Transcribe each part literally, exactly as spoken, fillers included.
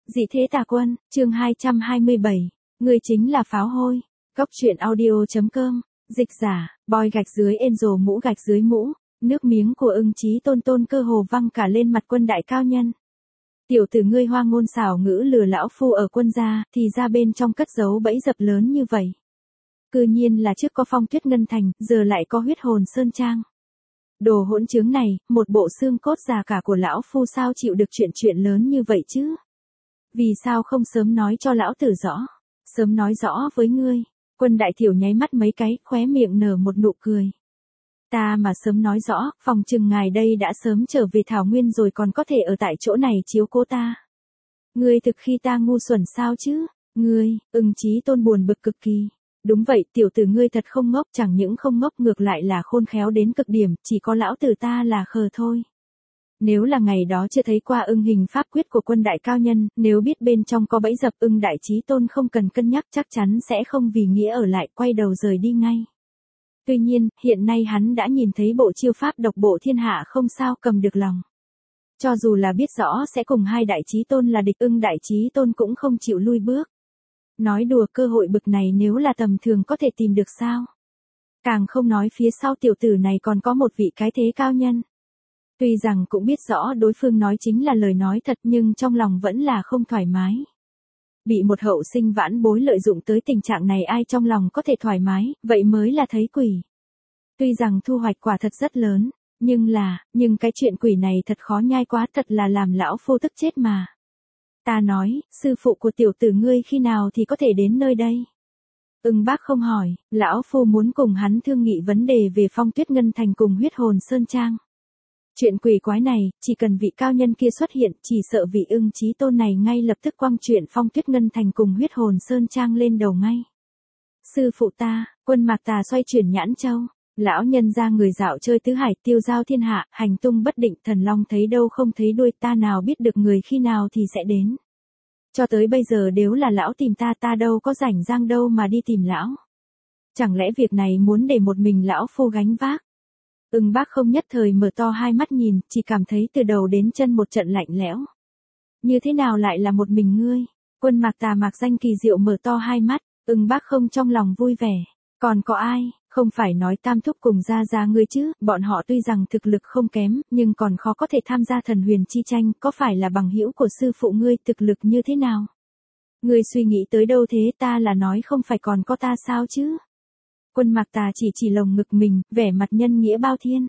Dị thế tà quân, chương hai trăm hai mươi bảy, người chính là pháo hôi. Góc truyện audio.com, dịch giả, boy gạch dưới Angel mũ gạch dưới mũ, nước miếng của Ưng Chí Tôn tôn cơ hồ văng cả lên mặt quân đại cao nhân. Tiểu tử ngươi hoa ngôn xảo ngữ lừa lão phu ở quân gia, thì ra bên trong cất giấu bẫy dập lớn như vậy. Cư nhiên là trước có Phong Tuyết Ngân Thành, giờ lại có Huyết Hồn Sơn Trang. Đồ hỗn trướng này, một bộ xương cốt già cả của lão phu sao chịu được chuyện chuyện lớn như vậy chứ? Vì sao không sớm nói cho lão tử rõ? Sớm nói rõ với ngươi. Quân đại thiểu nháy mắt mấy cái, khóe miệng nở một nụ cười. Ta mà sớm nói rõ, phòng chừng ngài đây đã sớm trở về Thảo Nguyên rồi còn có thể ở tại chỗ này chiếu cố ta. Ngươi thực khi ta ngu xuẩn sao chứ? Ngươi, Ưng Chí Tôn buồn bực cực kỳ. Đúng vậy, tiểu tử ngươi thật không ngốc, chẳng những không ngốc ngược lại là khôn khéo đến cực điểm, chỉ có lão tử ta là khờ thôi. Nếu là ngày đó chưa thấy qua ưng hình pháp quyết của quân đại cao nhân, nếu biết bên trong có bẫy dập, Ưng Đại Chí Tôn không cần cân nhắc chắc chắn sẽ không vì nghĩa ở lại, quay đầu rời đi ngay. Tuy nhiên, hiện nay hắn đã nhìn thấy bộ chiêu pháp độc bộ thiên hạ không sao cầm được lòng. Cho dù là biết rõ sẽ cùng hai Đại Chí Tôn là địch, Ưng Đại Chí Tôn cũng không chịu lui bước. Nói đùa, cơ hội bực này nếu là tầm thường có thể tìm được sao? Càng không nói phía sau tiểu tử này còn có một vị cái thế cao nhân. Tuy rằng cũng biết rõ đối phương nói chính là lời nói thật nhưng trong lòng vẫn là không thoải mái. Bị một hậu sinh vãn bối lợi dụng tới tình trạng này ai trong lòng có thể thoải mái, vậy mới là thấy quỷ. Tuy rằng thu hoạch quả thật rất lớn, nhưng là, nhưng cái chuyện quỷ này thật khó nhai quá, thật là làm lão phu tức chết mà. Ta nói, sư phụ của tiểu tử ngươi khi nào thì có thể đến nơi đây? Ưng Bác không hỏi, lão phu muốn cùng hắn thương nghị vấn đề về Phong Tuyết Ngân Thành cùng Huyết Hồn Sơn Trang. Chuyện quỷ quái này, chỉ cần vị cao nhân kia xuất hiện, chỉ sợ vị Ưng Chí Tôn này ngay lập tức quăng chuyện Phong Tuyết Ngân Thành cùng Huyết Hồn Sơn Trang lên đầu ngay. Sư phụ ta, Quân Mạc Tà xoay chuyển nhãn châu, lão nhân ra người dạo chơi tứ hải tiêu giao thiên hạ, hành tung bất định, thần long thấy đâu không thấy đuôi, ta nào biết được người khi nào thì sẽ đến. Cho tới bây giờ đều là lão tìm ta, ta đâu có rảnh rang đâu mà đi tìm lão. Chẳng lẽ việc này muốn để một mình lão phu gánh vác? Ưng Bác không nhất thời mở to hai mắt nhìn, chỉ cảm thấy từ đầu đến chân một trận lạnh lẽo. Như thế nào lại là một mình ngươi? Quân Mạc Tà mạc danh kỳ diệu mở to hai mắt, Ưng Bác không trong lòng vui vẻ. Còn có ai, không phải nói Tam Thúc cùng Gia Gia ngươi chứ, bọn họ tuy rằng thực lực không kém, nhưng còn khó có thể tham gia thần huyền chi tranh, có phải là bằng hữu của sư phụ ngươi, thực lực như thế nào? Ngươi suy nghĩ tới đâu thế, ta là nói không phải còn có ta sao chứ? Quân Mạc Tà chỉ chỉ lồng ngực mình, vẻ mặt nhân nghĩa bao thiên.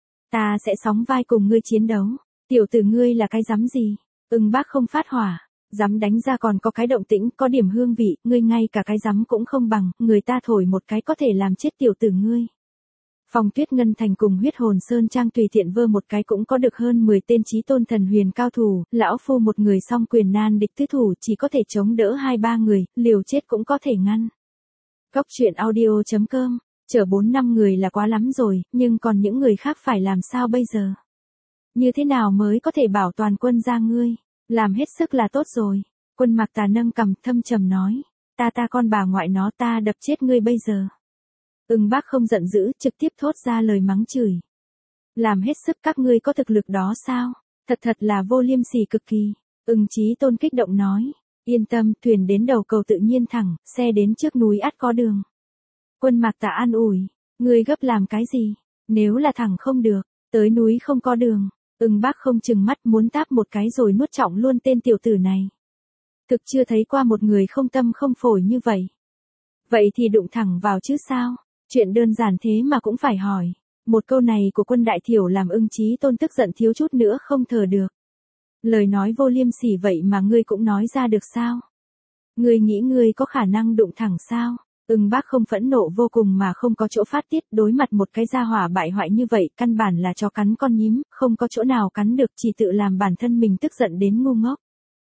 Ta sẽ sóng vai cùng ngươi chiến đấu. Tiểu tử ngươi là cái rắm gì? Ưng Bác không phát hỏa. Dám đánh ra còn có cái động tĩnh, có điểm hương vị, ngươi ngay cả cái rắm cũng không bằng, người ta thổi một cái có thể làm chết tiểu tử ngươi. Phong Tuyết Ngân Thành cùng Huyết Hồn Sơn Trang tùy tiện vơ một cái cũng có được hơn mười tên chí tôn thần huyền cao thủ, lão phu một người song quyền nan địch tứ thủ chỉ có thể chống đỡ hai ba người, liều chết cũng có thể ngăn. Góc truyện audio.com, chở bốn năm người là quá lắm rồi, nhưng còn những người khác phải làm sao bây giờ? Như thế nào mới có thể bảo toàn quân gia ngươi? Làm hết sức là tốt rồi. Quân Mạc Tà nâng cằm thâm trầm nói. Ta ta con bà ngoại nó, ta đập chết ngươi bây giờ. Ưng Bác không giận dữ, trực tiếp thốt ra lời mắng chửi. Làm hết sức các ngươi có thực lực đó sao? Thật thật là vô liêm sỉ cực kỳ. Ưng Chí Tôn kích động nói. Yên tâm, thuyền đến đầu cầu tự nhiên thẳng, xe đến trước núi ắt có đường. Quân Mạc Tà an ủi. Ngươi gấp làm cái gì? Nếu là thẳng không được, tới núi không có đường. Ưng Bác không chừng mắt muốn táp một cái rồi nuốt trọng luôn tên tiểu tử này. Thực chưa thấy qua một người không tâm không phổi như vậy. Vậy thì đụng thẳng vào chứ sao? Chuyện đơn giản thế mà cũng phải hỏi. Một câu này của quân đại thiểu làm Ưng Chí Tôn tức giận thiếu chút nữa không thở được. Lời nói vô liêm sỉ vậy mà ngươi cũng nói ra được sao? Ngươi nghĩ ngươi có khả năng đụng thẳng sao? Ưng Bác không phẫn nộ vô cùng mà không có chỗ phát tiết, đối mặt một cái gia hỏa bại hoại như vậy, căn bản là cho cắn con nhím, không có chỗ nào cắn được, chỉ tự làm bản thân mình tức giận đến ngu ngốc.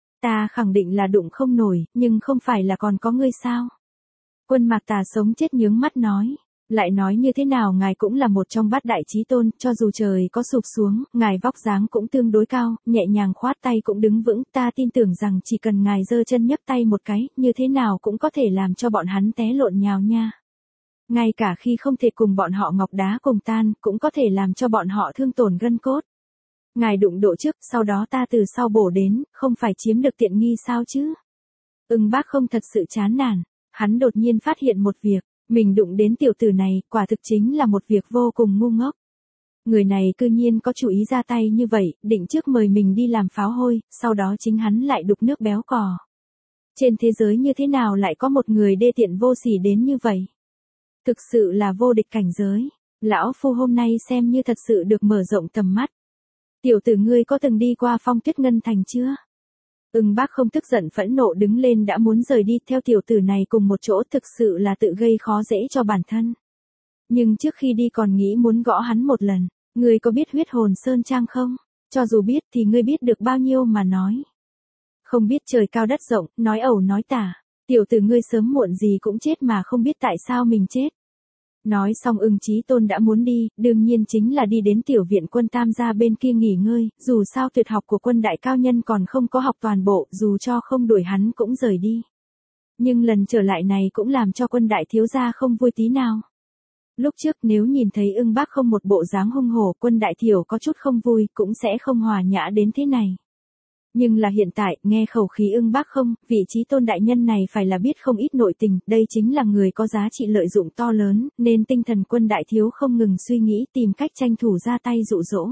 Ta khẳng định là đụng không nổi, nhưng không phải là còn có ngươi sao? Quân Mạc Tà sống chết nhướng mắt nói. Lại nói như thế nào ngài cũng là một trong bát đại chí tôn, cho dù trời có sụp xuống, ngài vóc dáng cũng tương đối cao, nhẹ nhàng khoát tay cũng đứng vững, ta tin tưởng rằng chỉ cần ngài giơ chân nhấc tay một cái, như thế nào cũng có thể làm cho bọn hắn té lộn nhào nha. Ngay cả khi không thể cùng bọn họ ngọc đá cùng tan, cũng có thể làm cho bọn họ thương tổn gân cốt. Ngài đụng độ trước, sau đó ta từ sau bổ đến, không phải chiếm được tiện nghi sao chứ? Ưng Bác không thật sự chán nản, hắn đột nhiên phát hiện một việc, mình đụng đến tiểu tử này, quả thực chính là một việc vô cùng ngu ngốc. Người này cư nhiên có chủ ý ra tay như vậy, định trước mời mình đi làm pháo hôi, sau đó chính hắn lại đục nước béo cò. Trên thế giới như thế nào lại có một người đê tiện vô sỉ đến như vậy? Thực sự là vô địch cảnh giới. Lão Phu hôm nay xem như thật sự được mở rộng tầm mắt. Tiểu tử ngươi có từng đi qua Phong Tuyết Ngân Thành chưa? Ưng Bác không tức giận phẫn nộ đứng lên đã muốn rời đi theo tiểu tử này cùng một chỗ, thực sự là tự gây khó dễ cho bản thân. Nhưng trước khi đi còn nghĩ muốn gõ hắn một lần. Ngươi có biết Huyết Hồn Sơn Trang không? Cho dù biết thì ngươi biết được bao nhiêu mà nói. Không biết trời cao đất rộng, nói ẩu nói tả. Tiểu tử ngươi sớm muộn gì cũng chết mà không biết tại sao mình chết. Nói xong Ưng Chí Tôn đã muốn đi, đương nhiên chính là đi đến tiểu viện quân Tam gia bên kia nghỉ ngơi, dù sao tuyệt học của quân đại cao nhân còn không có học toàn bộ, dù cho không đuổi hắn cũng rời đi. Nhưng lần trở lại này cũng làm cho quân đại thiếu gia không vui tí nào. Lúc trước nếu nhìn thấy Ưng Bác không một bộ dáng hung hổ, quân đại thiểu có chút không vui, cũng sẽ không hòa nhã đến thế này. Nhưng là hiện tại, nghe khẩu khí Ưng Bác không, vị Chí Tôn đại nhân này phải là biết không ít nội tình, đây chính là người có giá trị lợi dụng to lớn, nên tinh thần quân đại thiếu không ngừng suy nghĩ tìm cách tranh thủ ra tay dụ dỗ.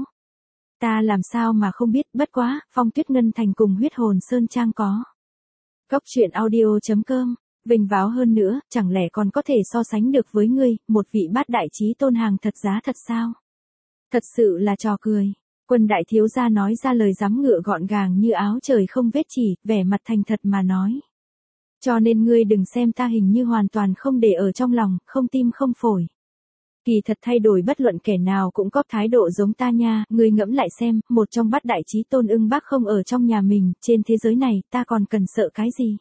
Ta làm sao mà không biết, bất quá, Phong Tuyết Ngân Thành cùng Huyết Hồn Sơn Trang có. Cốc truyện audio chấm com, vinh váo hơn nữa, chẳng lẽ còn có thể so sánh được với ngươi, một vị bát đại Chí Tôn hàng thật giá thật sao? Thật sự là trò cười. Quân đại thiếu gia nói ra lời giám ngựa gọn gàng như áo trời không vết chỉ, vẻ mặt thành thật mà nói. Cho nên ngươi đừng xem ta hình như hoàn toàn không để ở trong lòng, không tim không phổi. Kỳ thật thay đổi bất luận kẻ nào cũng có thái độ giống ta nha, ngươi ngẫm lại xem, một trong bát đại Chí Tôn Ưng Bác không ở trong nhà mình, trên thế giới này, ta còn cần sợ cái gì?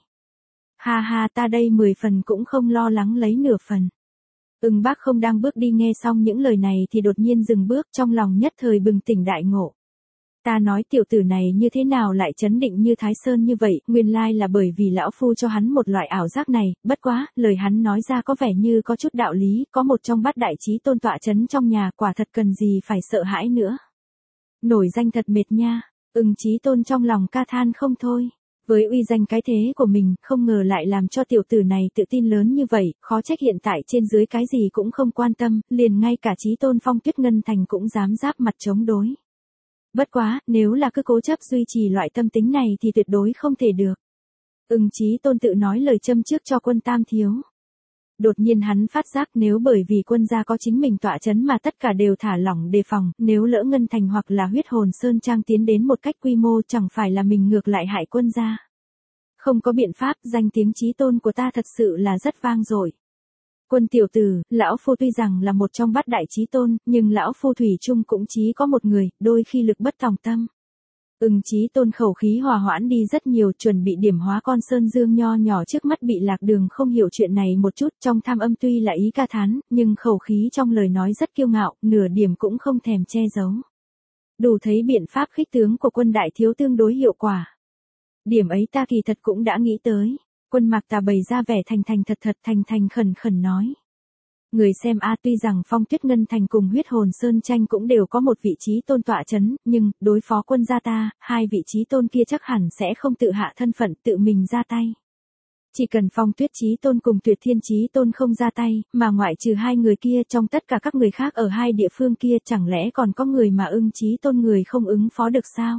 Ha ha, ta đây mười phần cũng không lo lắng lấy nửa phần. Ưng Bác không đang bước đi nghe xong những lời này thì đột nhiên dừng bước, trong lòng nhất thời bừng tỉnh đại ngộ. Ta nói tiểu tử này như thế nào lại chấn định như Thái Sơn như vậy, nguyên lai là bởi vì lão phu cho hắn một loại ảo giác này, bất quá, lời hắn nói ra có vẻ như có chút đạo lý, có một trong bát đại Chí Tôn tọa chấn trong nhà, quả thật cần gì phải sợ hãi nữa. Nổi danh thật mệt nha, Ưng Chí Tôn trong lòng ca than không thôi. Với uy danh cái thế của mình, không ngờ lại làm cho tiểu tử này tự tin lớn như vậy, khó trách hiện tại trên dưới cái gì cũng không quan tâm, liền ngay cả Chí Tôn Phong Tuyết Ngân Thành cũng dám giáp mặt chống đối. Bất quá, nếu là cứ cố chấp duy trì loại tâm tính này thì tuyệt đối không thể được. Ưng Chí Tôn tự nói lời châm trước cho quân Tam thiếu. Đột nhiên hắn phát giác nếu bởi vì quân gia có chính mình tọa chấn mà tất cả đều thả lỏng đề phòng, nếu lỡ Ngân Thành hoặc là Huyết Hồn Sơn Trang tiến đến một cách quy mô chẳng phải là mình ngược lại hại quân gia. Không có biện pháp, danh tiếng Chí Tôn của ta thật sự là rất vang dội. Quân tiểu tử, lão phu tuy rằng là một trong bát đại Chí Tôn, nhưng lão phu thủy chung cũng chỉ có một người, đôi khi lực bất tòng tâm. Ưng Chí Tôn khẩu khí hòa hoãn đi rất nhiều, chuẩn bị điểm hóa con sơn dương nho nhỏ trước mắt bị lạc đường không hiểu chuyện này một chút, trong tham âm tuy là ý ca thán, nhưng khẩu khí trong lời nói rất kiêu ngạo, nửa điểm cũng không thèm che giấu. Đủ thấy biện pháp khích tướng của quân đại thiếu tương đối hiệu quả. Điểm ấy ta kỳ thật cũng đã nghĩ tới. Quân Mạc Tà bày ra vẻ thành thành thật thật thành thành khẩn khẩn nói. Người xem a tuy rằng Phong Tuyết Ngân Thành cùng Huyết Hồn Sơn Tranh cũng đều có một vị Chí Tôn tọa chấn, nhưng, đối phó quân gia ta, hai vị Chí Tôn kia chắc hẳn sẽ không tự hạ thân phận tự mình ra tay. Chỉ cần Phong Tuyết Chí Tôn cùng Tuyệt Thiên Chí Tôn không ra tay, mà ngoại trừ hai người kia trong tất cả các người khác ở hai địa phương kia chẳng lẽ còn có người mà Ưng Chí Tôn người không ứng phó được sao?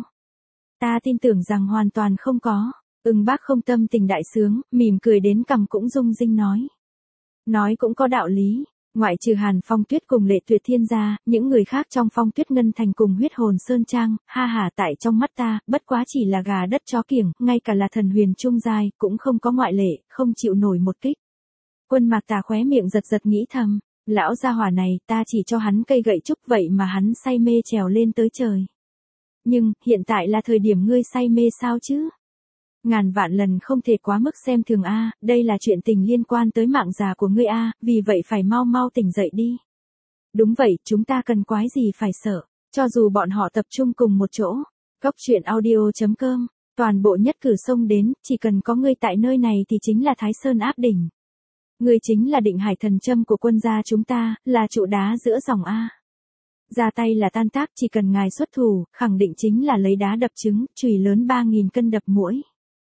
Ta tin tưởng rằng hoàn toàn không có. Ưng Bác không tâm tình đại sướng, mỉm cười đến cằm cũng rung rinh nói. Nói cũng có đạo lý, ngoại trừ Hàn Phong Tuyết cùng Lệ Tuyệt Thiên gia, những người khác trong Phong Tuyết Ngân Thành cùng Huyết Hồn Sơn Trang, ha hà tại trong mắt ta, bất quá chỉ là gà đất chó kiểng, ngay cả là thần huyền trung giai, cũng không có ngoại lệ, không chịu nổi một kích. Quân Mạc Tà khóe miệng giật giật nghĩ thầm, lão gia hỏa này, ta chỉ cho hắn cây gậy trúc vậy mà hắn say mê trèo lên tới trời. Nhưng, hiện tại là thời điểm ngươi say mê sao chứ? Ngàn vạn lần không thể quá mức xem thường a, đây là chuyện tình liên quan tới mạng già của ngươi a, vì vậy phải mau mau tỉnh dậy đi. Đúng vậy, chúng ta cần quái gì phải sợ, cho dù bọn họ tập trung cùng một chỗ. Cốc truyện audio chấm com, toàn bộ nhất cử xông đến, chỉ cần có ngươi tại nơi này thì chính là Thái Sơn áp đỉnh. Ngươi chính là định hải thần châm của quân gia chúng ta, là trụ đá giữa dòng a. Ra tay là tan tác, chỉ cần ngài xuất thủ, khẳng định chính là lấy đá đập trứng, chùy lớn ba nghìn cân đập muỗi.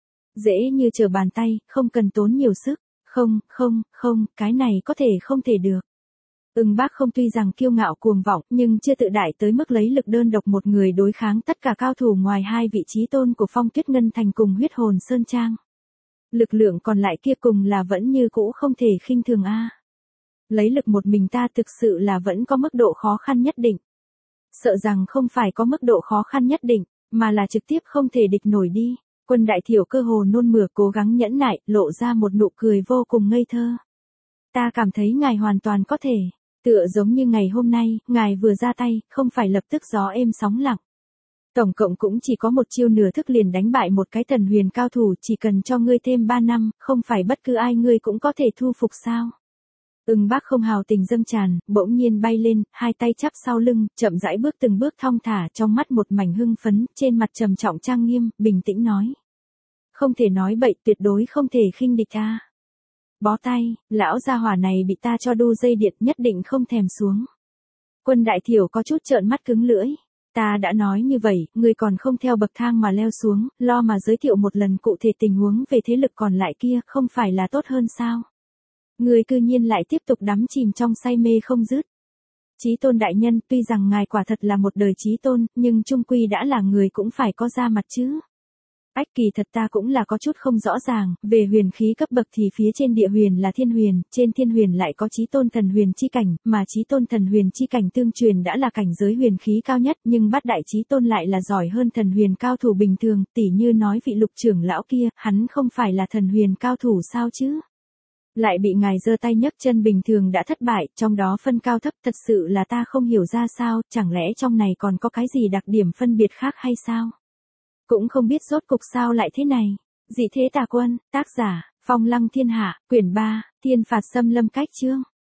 Dễ như trở bàn tay, không cần tốn nhiều sức. Không, không, không, cái này có thể không thể được. Ưng Bác Không tuy rằng kiêu ngạo cuồng vọng, nhưng chưa tự đại tới mức lấy lực đơn độc một người đối kháng tất cả cao thủ ngoài hai vị chí tôn của Phong Tuyết Ngân Thành cùng Huyết Hồn Sơn Trang. Lực lượng còn lại kia cùng là vẫn như cũ không thể khinh thường a. Lấy lực một mình ta thực sự là vẫn có mức độ khó khăn nhất định. Sợ rằng không phải có mức độ khó khăn nhất định, mà là trực tiếp không thể địch nổi đi. Quân Đại Thiểu cơ hồ nôn mửa cố gắng nhẫn nại, lộ ra một nụ cười vô cùng ngây thơ. Ta cảm thấy ngài hoàn toàn có thể, tựa giống như ngày hôm nay, ngài vừa ra tay, không phải lập tức gió êm sóng lặng. Tổng cộng cũng chỉ có một chiêu nửa thức liền đánh bại một cái thần huyền cao thủ, chỉ cần cho ngươi thêm ba năm, không phải bất cứ ai ngươi cũng có thể thu phục sao. Ưng Bác Không hào tình dâng tràn, bỗng nhiên bay lên, hai tay chắp sau lưng, chậm rãi bước từng bước thong thả, trong mắt một mảnh hưng phấn, trên mặt trầm trọng trang nghiêm, bình tĩnh nói. Không thể nói bậy, tuyệt đối không thể khinh địch ta. Bó tay, lão gia hỏa này bị ta cho đu dây điện, nhất định không thèm xuống. Quân Đại Thiểu có chút trợn mắt cứng lưỡi. Ta đã nói như vậy, ngươi còn không theo bậc thang mà leo xuống, lo mà giới thiệu một lần cụ thể tình huống về thế lực còn lại kia, không phải là tốt hơn sao? Ngươi cư nhiên lại tiếp tục đắm chìm trong say mê không dứt. Chí tôn đại nhân, tuy rằng ngài quả thật là một đời chí tôn, nhưng chung quy đã là người cũng phải có da mặt chứ. Ách, kỳ thật ta cũng là có chút không rõ ràng, về huyền khí cấp bậc thì phía trên địa huyền là thiên huyền, trên thiên huyền lại có chí tôn thần huyền chi cảnh, mà chí tôn thần huyền chi cảnh tương truyền đã là cảnh giới huyền khí cao nhất, nhưng bát đại chí tôn lại là giỏi hơn thần huyền cao thủ bình thường, tỉ như nói vị Lục trưởng lão kia, hắn không phải là thần huyền cao thủ sao chứ? Lại bị ngài giơ tay nhấc chân bình thường đã thất bại, trong đó phân cao thấp, thật sự là ta không hiểu ra sao, chẳng lẽ trong này còn có cái gì đặc điểm phân biệt khác hay sao? Cũng không biết rốt cục sao lại thế này. Dị Thế Tà Quân, tác giả, Phong Lăng Thiên Hạ, quyển ba, Thiên Phạt Xâm Lâm cách chương.